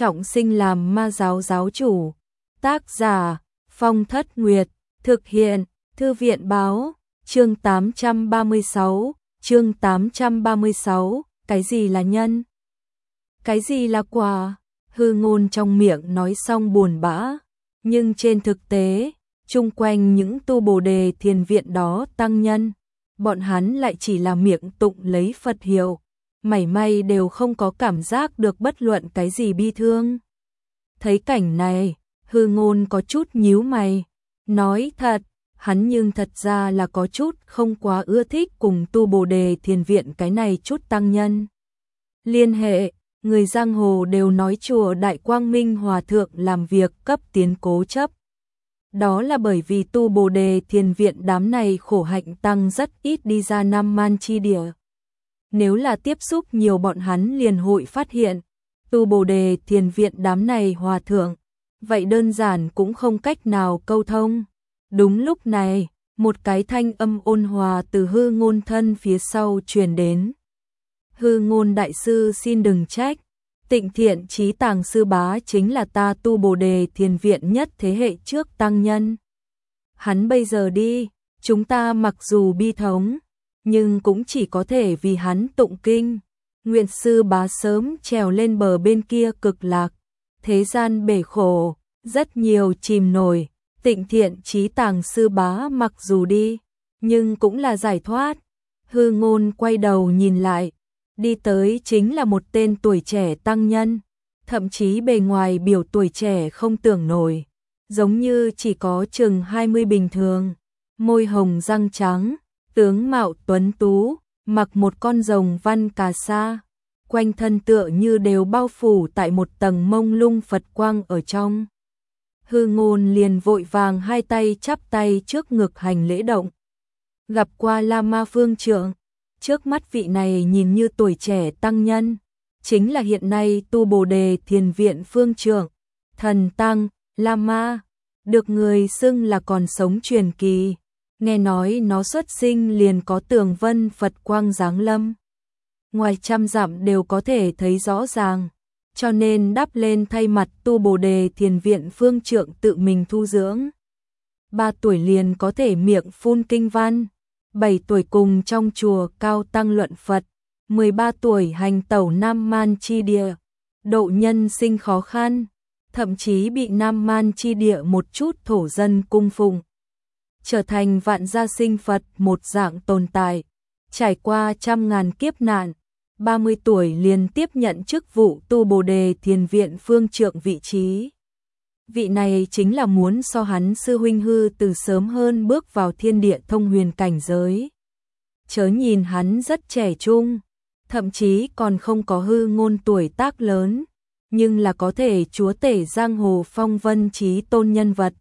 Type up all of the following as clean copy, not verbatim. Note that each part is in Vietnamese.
trọng sinh làm ma giáo giáo chủ. Tác giả Phong Thất Nguyệt. Thực hiện Thư viện Báo. Chương 836. Chương 836. Cái gì là nhân? Cái gì là quả? Hư Ngôn trong miệng nói xong buồn bã, nhưng trên thực tế, chung quanh những tu Bồ Đề thiền viện đó tăng nhân, bọn hắn lại chỉ là miệng tụng lấy Phật hiệu, mảy may đều không có cảm giác được bất luận cái gì bi thương. Thấy cảnh này, Hư Ngôn có chút nhíu mày, nói thật, hắn nhưng thật ra là có chút không quá ưa thích cùng tu Bồ Đề thiền viện cái này chút tăng nhân. Liên hệ, người giang hồ đều nói chùa Đại Quang Minh Hòa Thượng làm việc cấp tiến cố chấp. Đó là bởi vì tu Bồ Đề thiền viện đám này khổ hạnh tăng rất ít đi ra Nam Man chi địa. Nếu là tiếp xúc nhiều bọn hắn liền hội phát hiện, tu Bồ Đề thiền viện đám này hòa thượng, vậy đơn giản cũng không cách nào câu thông. Đúng lúc này, một cái thanh âm ôn hòa từ Hư Ngôn thân phía sau truyền đến. Hư Ngôn đại sư xin đừng trách, Tịnh Thiện Chí Tàng sư bá chính là ta tu Bồ Đề thiền viện nhất thế hệ trước tăng nhân. Hắn bây giờ đi, chúng ta mặc dù bi thống, nhưng cũng chỉ có thể vì hắn tụng kinh. Nguyện sư bá sớm trèo lên bờ bên kia cực lạc, thế gian bể khổ, rất nhiều chìm nổi. Tịnh Thiện Chí Tàng sư bá mặc dù đi, nhưng cũng là giải thoát. Hư Ngôn quay đầu nhìn lại, đi tới chính là một tên tuổi trẻ tăng nhân, thậm chí bề ngoài biểu tuổi trẻ không tưởng nổi, giống như chỉ có chừng 20 bình thường, môi hồng răng trắng, tướng mạo tuấn tú, mặc một con rồng văn cà sa, quanh thân tựa như đều bao phủ tại một tầng mông lung Phật quang ở trong. Hư Ngôn liền vội vàng hai tay chắp tay trước ngực hành lễ động. Gặp qua Lama Phương Trượng, trước mắt vị này nhìn như tuổi trẻ tăng nhân, chính là hiện nay tu Bồ Đề thiền viện Phương Trượng, thần tăng, Lama, được người xưng là còn sống truyền kỳ. Nghe nói nó xuất sinh liền có tường vân Phật quang giáng lâm, ngoài trăm dặm đều có thể thấy rõ ràng, cho nên đắp lên thay mặt tu Bồ Đề thiền viện Phương Trượng tự mình thu dưỡng. 3 tuổi liền có thể miệng phun kinh văn, 7 tuổi cùng trong chùa cao tăng luận Phật, 13 tuổi hành tẩu Nam Man chi địa, độ nhân sinh khó khăn, thậm chí bị Nam Man chi địa một chút thổ dân cung phụng, trở thành vạn gia sinh Phật một dạng tồn tại, trải qua trăm ngàn kiếp nạn, 30 tuổi liền tiếp nhận chức vụ tu Bồ Đề thiền viện Phương Trượng vị trí. Vị này chính là muốn so hắn sư huynh Hư từ sớm hơn bước vào thiên địa thông huyền cảnh giới. Chớ nhìn hắn rất trẻ trung, thậm chí còn không có Hư Ngôn tuổi tác lớn, nhưng là có thể chúa tể giang hồ phong vân chí tôn nhân vật.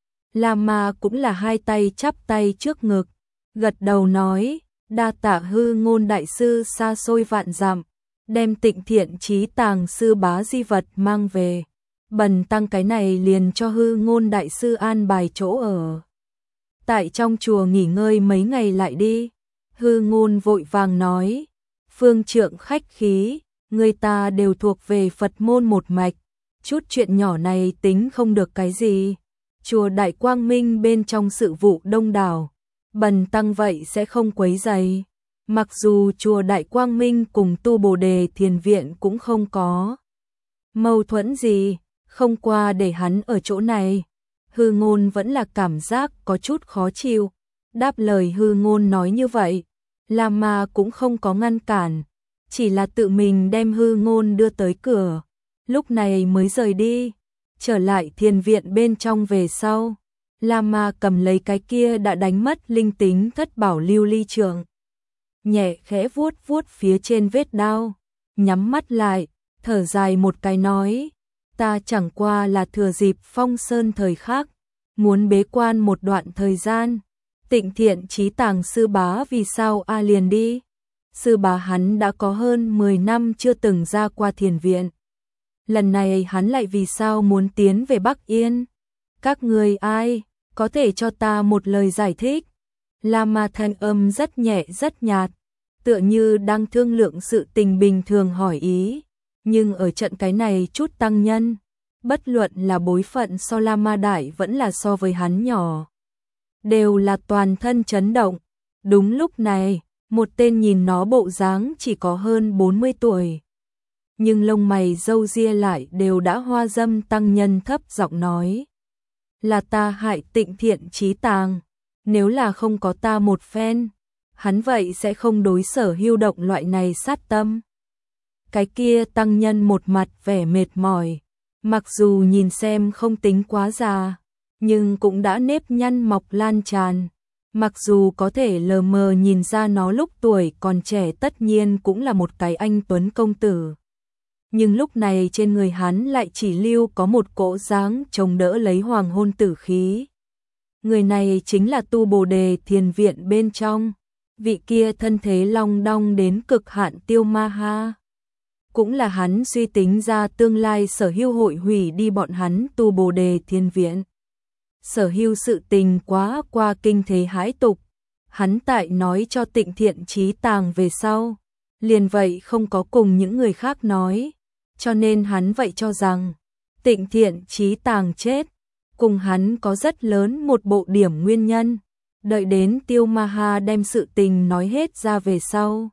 Lama cũng là hai tay chắp tay trước ngực, gật đầu nói, đa tạ Hư Ngôn đại sư xa xôi vạn dặm, đem Tịnh Thiện Chí Tàng sư bá di vật mang về. Bần tăng cái này liền cho Hư Ngôn đại sư an bài chỗ ở, tại trong chùa nghỉ ngơi mấy ngày lại đi. Hư Ngôn vội vàng nói, Phương Trượng khách khí, người ta đều thuộc về Phật môn một mạch, chút chuyện nhỏ này tính không được cái gì. Chùa Đại Quang Minh bên trong sự vụ đông đảo, bần tăng vậy sẽ không quấy rầy. Mặc dù chùa Đại Quang Minh cùng tu Bồ Đề thiền viện cũng không có mâu thuẫn gì, không qua để hắn ở chỗ này. Hư Ngôn vẫn là cảm giác có chút khó chịu. Đáp lời Hư Ngôn nói như vậy, Lama cũng không có ngăn cản, chỉ là tự mình đem Hư Ngôn đưa tới cửa, lúc này mới rời đi. Trở lại thiền viện bên trong về sau, Lama cầm lấy cái kia đã đánh mất linh tính thất bảo lưu ly trượng, nhẹ khẽ vuốt vuốt phía trên vết đao, nhắm mắt lại, thở dài một cái nói, ta chẳng qua là thừa dịp phong sơn thời khắc, muốn bế quan một đoạn thời gian. Tịnh Thiện Chí Tàng sư bá vì sao liền đi? Sư bá hắn đã có hơn 10 năm chưa từng ra qua thiền viện. Lần này hắn lại vì sao muốn tiến về Bắc Yên? Các người ai, có thể cho ta một lời giải thích? Lama thanh âm rất nhẹ rất nhạt, tựa như đang thương lượng sự tình bình thường hỏi ý. Nhưng ở trận cái này chút tăng nhân, bất luận là bối phận so La Ma đại vẫn là so với hắn nhỏ, đều là toàn thân chấn động. Đúng lúc này, một tên nhìn nó bộ dáng chỉ có hơn 40 tuổi, nhưng lông mày râu ria lại đều đã hoa dâm tăng nhân thấp giọng nói: là ta hại Tịnh Thiện Chí Tàng, nếu là không có ta một phen, hắn vậy sẽ không đối Sở Hưu động loại này sát tâm. Cái kia tăng nhân một mặt vẻ mệt mỏi, mặc dù nhìn xem không tính quá già, nhưng cũng đã nếp nhăn mọc lan tràn. Mặc dù có thể lờ mờ nhìn ra nó lúc tuổi còn trẻ tất nhiên cũng là một cái anh tuấn công tử, nhưng lúc này trên người hắn lại chỉ lưu có một cỗ dáng chống đỡ lấy hoàng hôn tử khí. Người này chính là Tu Bồ Đề Thiền Viện bên trong, vị kia thân thế long đong đến cực hạn Tiêu Ma Ha. Cũng là hắn suy tính ra tương lai Sở Hưu hội hủy đi bọn hắn Tu Bồ Đề Thiền Viện. Sở Hưu sự tình quá qua kinh thế hãi tục, hắn tại nói cho Tịnh Thiện Chí Tàng về sau, liền vậy không có cùng những người khác nói, cho nên hắn vậy cho rằng Tịnh Thiện Chí Tàng chết cùng hắn có rất lớn một bộ điểm nguyên nhân. Đợi đến Tiêu Ma Ha đem sự tình nói hết ra về sau,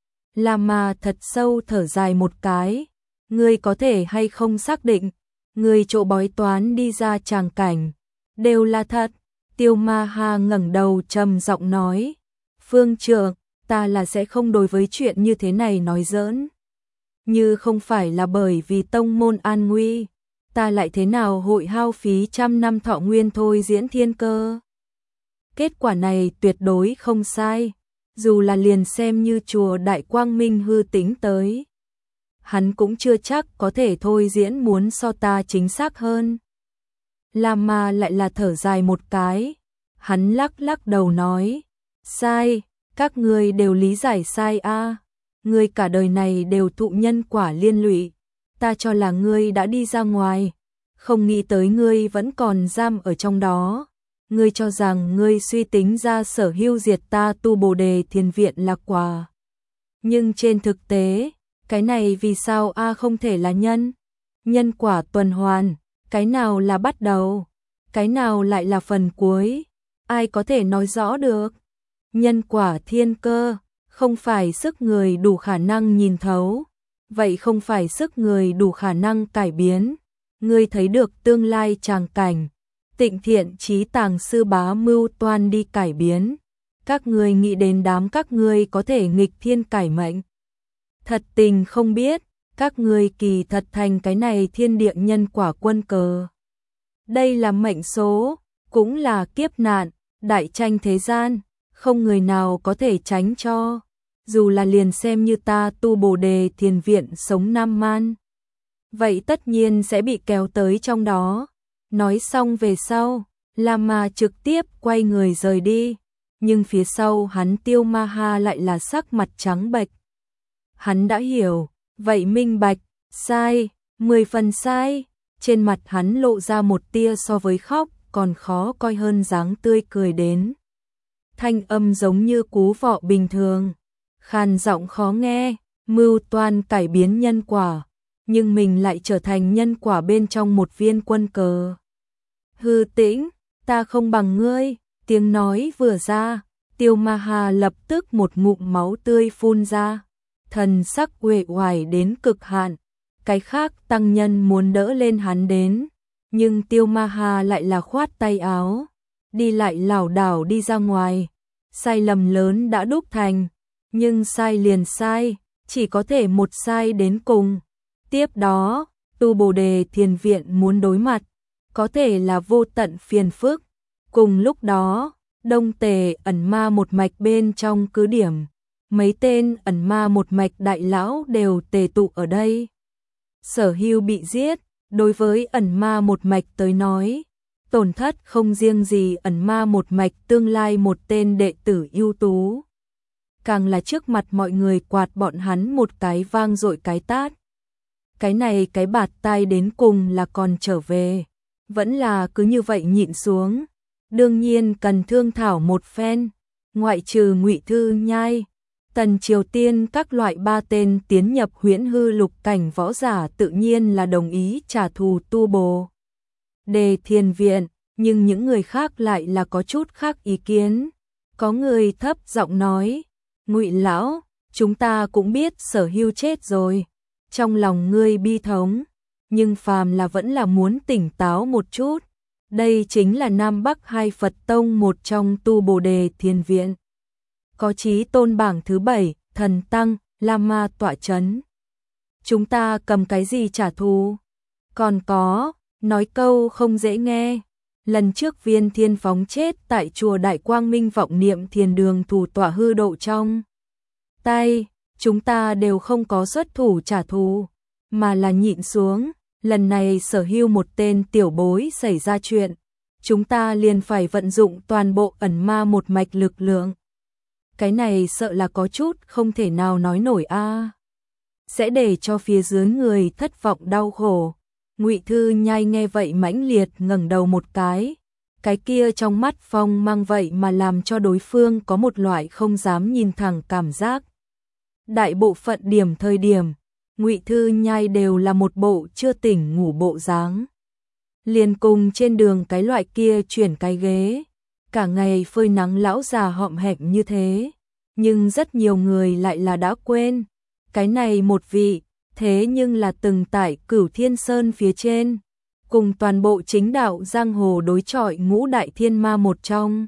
La Ma thật sâu thở dài một cái: ngươi có thể hay không xác định ngươi chỗ bói toán đi ra tràng cảnh đều là thật? Tiêu Ma Ha ngẩng đầu trầm giọng nói: phương trượng, ta là sẽ không đối với chuyện như thế này nói giỡn. Như không phải là bởi vì tông môn an nguy, ta lại thế nào hội hao phí trăm năm thọ nguyên thôi diễn thiên cơ. Kết quả này tuyệt đối không sai, dù là liền xem như chùa Đại Quang Minh hư tính tới, hắn cũng chưa chắc có thể thôi diễn muốn so ta chính xác hơn. La Ma lại là thở dài một cái, hắn lắc lắc đầu nói: sai, các ngươi đều lý giải sai a. Ngươi cả đời này đều thụ nhân quả liên lụy, ta cho là ngươi đã đi ra ngoài, không nghĩ tới ngươi vẫn còn giam ở trong đó. Ngươi cho rằng ngươi suy tính ra Sở Hưu diệt ta Tu Bồ Đề Thiền Viện là quả. Nhưng trên thực tế, cái này vì sao không thể là nhân? Nhân quả tuần hoàn, cái nào là bắt đầu, cái nào lại là phần cuối? Ai có thể nói rõ được? Nhân quả thiên cơ, không phải sức người đủ khả năng nhìn thấu, vậy không phải sức người đủ khả năng cải biến. Ngươi thấy được tương lai tràng cảnh, Tịnh Thiện Chí Tàng sư bá mưu toan đi cải biến, các ngươi nghĩ đến đám các ngươi có thể nghịch thiên cải mệnh. Thật tình không biết, các ngươi kỳ thật thành cái này thiên địa nhân quả quân cờ. Đây là mệnh số, cũng là kiếp nạn, đại tranh thế gian, không người nào có thể tránh cho. Dù là liền xem như ta Tu Bồ Đề Thiền Viện sống Nam Man, vậy tất nhiên sẽ bị kéo tới trong đó. Nói xong về sau, La Ma trực tiếp quay người rời đi, nhưng phía sau hắn Tiêu Ma Ha lại là sắc mặt trắng bệch. Hắn đã hiểu, vậy minh bạch, sai, 10 phần sai. Trên mặt hắn lộ ra một tia so với khóc còn khó coi hơn dáng tươi cười đến. Thanh âm giống như cú vọ bình thường, khàn giọng khó nghe, mưu toan cải biến nhân quả, nhưng mình lại trở thành nhân quả bên trong một viên quân cờ. Hư tĩnh, ta không bằng ngươi. Tiếng nói vừa ra, Tiêu Ma Ha lập tức một ngụm máu tươi phun ra, thần sắc uể oải đến cực hạn. Cái khác tăng nhân muốn đỡ lên hắn đến, nhưng Tiêu Ma Ha lại là khoát tay áo, đi lại lảo đảo đi ra ngoài. Sai lầm lớn đã đúc thành, nhưng sai liền sai, chỉ có thể một sai đến cùng. Tiếp đó, Tu Bồ Đề Thiền Viện muốn đối mặt, có thể là vô tận phiền phức. Cùng lúc đó, Đông Tề ẩn ma một mạch bên trong cứ điểm, mấy tên ẩn ma một mạch đại lão đều tề tụ ở đây. Sở Hưu bị giết, đối với ẩn ma một mạch tới nói, tổn thất không riêng gì ẩn ma một mạch tương lai một tên đệ tử ưu tú, càng là trước mặt mọi người quạt bọn hắn một cái vang dội cái tát. Cái này cái bạt tai đến cùng là còn trở về, vẫn là cứ như vậy nhịn xuống. Đương nhiên cần thương thảo một phen, ngoại trừ Ngụy Thư Nhai, Tần Triều Tiên các loại 3 tên tiến nhập huyễn hư lục cảnh võ giả tự nhiên là đồng ý trả thù Tu Bồ Đề Thiền Viện, nhưng những người khác lại là có chút khác ý kiến. Có người thấp giọng nói, Ngụy lão, chúng ta cũng biết Sở Hưu chết rồi, trong lòng ngươi bi thống, nhưng phàm là vẫn là muốn tỉnh táo một chút. Đây chính là Nam Bắc hai Phật tông một trong Tu Bồ Đề Thiền Viện. Có Chí Tôn bảng thứ 7, thần tăng, Lama tọa chấn. Chúng ta cầm cái gì trả thù? Còn có, nói câu không dễ nghe. Lần trước Viên Thiên Phóng chết tại chùa Đại Quang Minh Vọng Niệm Thiền Đường thủ tọa hư độ trong tay, chúng ta đều không có xuất thủ trả thù, mà là nhịn xuống. Lần này Sở Hưu một tên tiểu bối xảy ra chuyện, chúng ta liền phải vận dụng toàn bộ ẩn ma một mạch lực lượng. Cái này sợ là có chút không thể nào nói nổi a. Sẽ để cho phía dưới người thất vọng đau khổ. Ngụy Thư Nhai nghe vậy mãnh liệt ngẩng đầu một cái kia trong mắt phong mang vậy mà làm cho đối phương có một loại không dám nhìn thẳng cảm giác. Đại bộ phận thời điểm, Ngụy Thư Nhai đều là một bộ chưa tỉnh ngủ bộ dáng. Liền cùng trên đường cái loại kia chuyển cái ghế, cả ngày phơi nắng lão già hõm hẹm như thế, nhưng rất nhiều người lại là đã quên, cái này một vị, thế nhưng là từng tại Cửu Thiên Sơn phía trên, cùng toàn bộ chính đạo giang hồ đối chọi ngũ đại thiên ma một trong.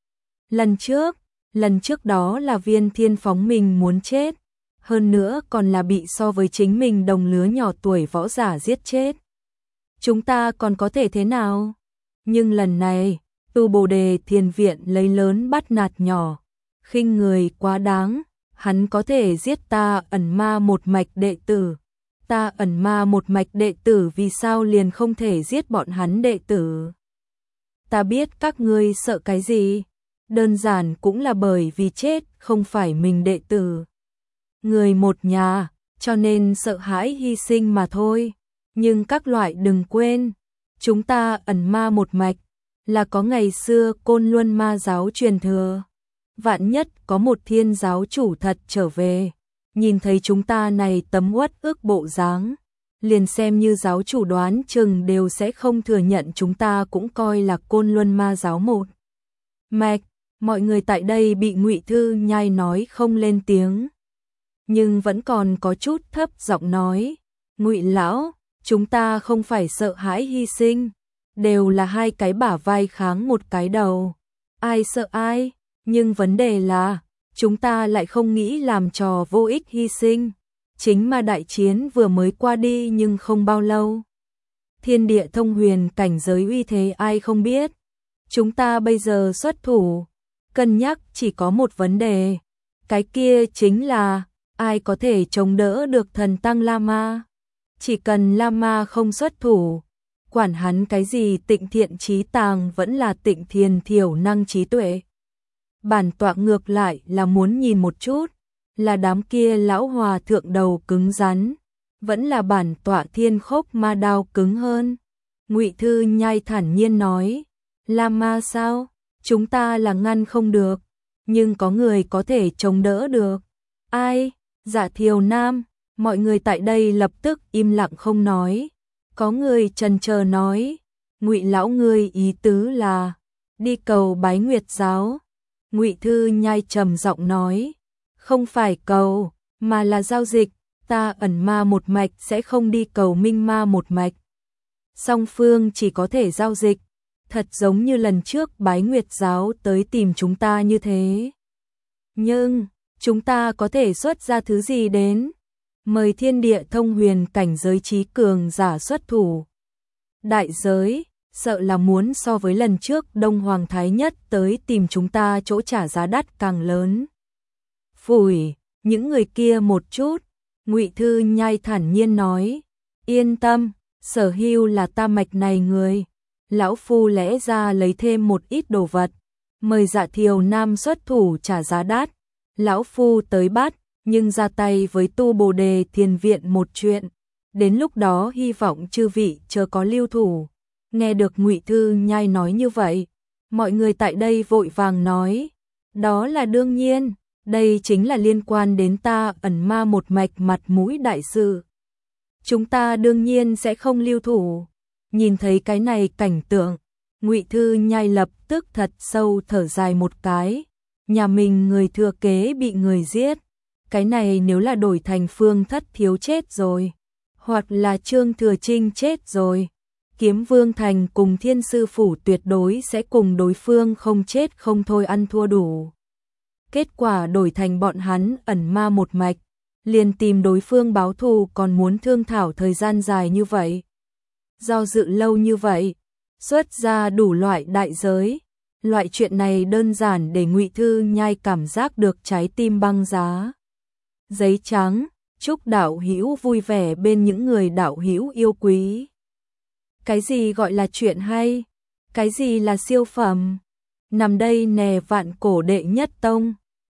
Lần trước đó là Viên Thiên Phóng mình muốn chết, hơn nữa còn là bị so với chính mình đồng lứa nhỏ tuổi võ giả giết chết. Chúng ta còn có thể thế nào? Nhưng lần này, Tu Bồ Đề Thiền Viện lấy lớn bắt nạt nhỏ, khinh người quá đáng, hắn có thể giết ta ẩn ma một mạch đệ tử. Ta ẩn ma một mạch đệ tử vì sao liền không thể giết bọn hắn đệ tử? Ta biết các ngươi sợ cái gì? Đơn giản cũng là bởi vì chết không phải mình đệ tử. Người một nhà, cho nên sợ hãi hy sinh mà thôi. Nhưng các loại đừng quên, chúng ta ẩn ma một mạch, là có ngày xưa Côn Luân ma giáo truyền thừa. Vạn nhất có một thiên giáo chủ thật trở về, nhìn thấy chúng ta này tấm uất ức bộ dáng, liền xem như giáo chủ đoán chừng đều sẽ không thừa nhận chúng ta cũng coi là Côn Luân ma giáo một mạch. Mọi người tại đây bị Ngụy Thư Nhai nói không lên tiếng, nhưng vẫn còn có chút thấp giọng nói, Ngụy lão, chúng ta không phải sợ hãi hy sinh, đều là hai cái bả vai kháng một cái đầu, ai sợ ai, nhưng vấn đề là, chúng ta lại không nghĩ làm trò vô ích hy sinh, chính mà đại chiến vừa mới qua đi nhưng không bao lâu. Thiên địa thông huyền cảnh giới uy thế ai không biết, chúng ta bây giờ xuất thủ, cân nhắc chỉ có một vấn đề, cái kia chính là, ai có thể chống đỡ được thần tăng Lama. Chỉ cần Lama không xuất thủ, quản hắn cái gì Tịnh Thiện trí tàng vẫn là Tịnh Thiền thiểu năng trí tuệ. Bản tọa ngược lại là muốn nhìn một chút, là đám kia lão hòa thượng đầu cứng rắn, vẫn là bản tọa thiên khốc ma đao cứng hơn. Ngụy Thư Nhai thản nhiên nói, Lama sao? Chúng ta là ngăn không được, nhưng có người có thể chống đỡ được. Ai? Dạ Thiều Nam. Mọi người tại đây lập tức im lặng không nói. Có người chần chờ nói, Ngụy lão ngươi ý tứ là đi cầu bái Nguyệt giáo. Ngụy Thư Nhai trầm giọng nói, không phải cầu, mà là giao dịch, ta ẩn ma một mạch sẽ không đi cầu minh ma một mạch. Song phương chỉ có thể giao dịch, thật giống như lần trước bái Nguyệt giáo tới tìm chúng ta như thế. Nhưng, chúng ta có thể xuất ra thứ gì đến? Mời thiên địa thông huyền cảnh giới trí cường giả xuất thủ. Đại giới, sợ là muốn so với lần trước Đông Hoàng Thái Nhất tới tìm chúng ta chỗ trả giá đắt càng lớn. Phủi, những người kia một chút, Ngụy Thư Nhai thản nhiên nói, yên tâm, Sở Hưu là ta mạch này người. Lão Phu lẽ ra lấy thêm một ít đồ vật, mời Dạ Thiều Nam xuất thủ trả giá đắt. Lão Phu tới bắt, nhưng ra tay với Tu Bồ Đề Thiền Viện một chuyện. Đến lúc đó hy vọng chư vị chớ có lưu thủ. Nghe được Ngụy Thư Nhai nói như vậy, mọi người tại đây vội vàng nói, đó là đương nhiên, Đây chính là liên quan đến ta ẩn ma một mạch mặt mũi đại sự. Chúng ta đương nhiên sẽ không lưu thủ. Nhìn thấy cái này cảnh tượng, Ngụy Thư Nhai lập tức thật sâu thở dài một cái. Nhà mình người thừa kế bị người giết. Cái này nếu là đổi thành Phương Thất Thiếu chết rồi, hoặc là Trương Thừa Trinh chết rồi, Kiếm Vương Thành cùng Thiên Sư Phủ tuyệt đối sẽ cùng đối phương không chết không thôi ăn thua đủ. Kết quả đổi thành bọn hắn ẩn ma một mạch, liền tìm đối phương báo thù còn muốn thương thảo thời gian dài như vậy. Do dự lâu như vậy, xuất ra đủ loại đại giới. Loại chuyện này đơn giản để Ngụy Thư Nhai cảm giác được trái tim băng giá. Giấy trắng, chúc đạo hữu vui vẻ bên những người đạo hữu yêu quý. Cái gì gọi là chuyện hay? Cái gì là siêu phẩm? Nằm đây nè vạn cổ đệ nhất tông.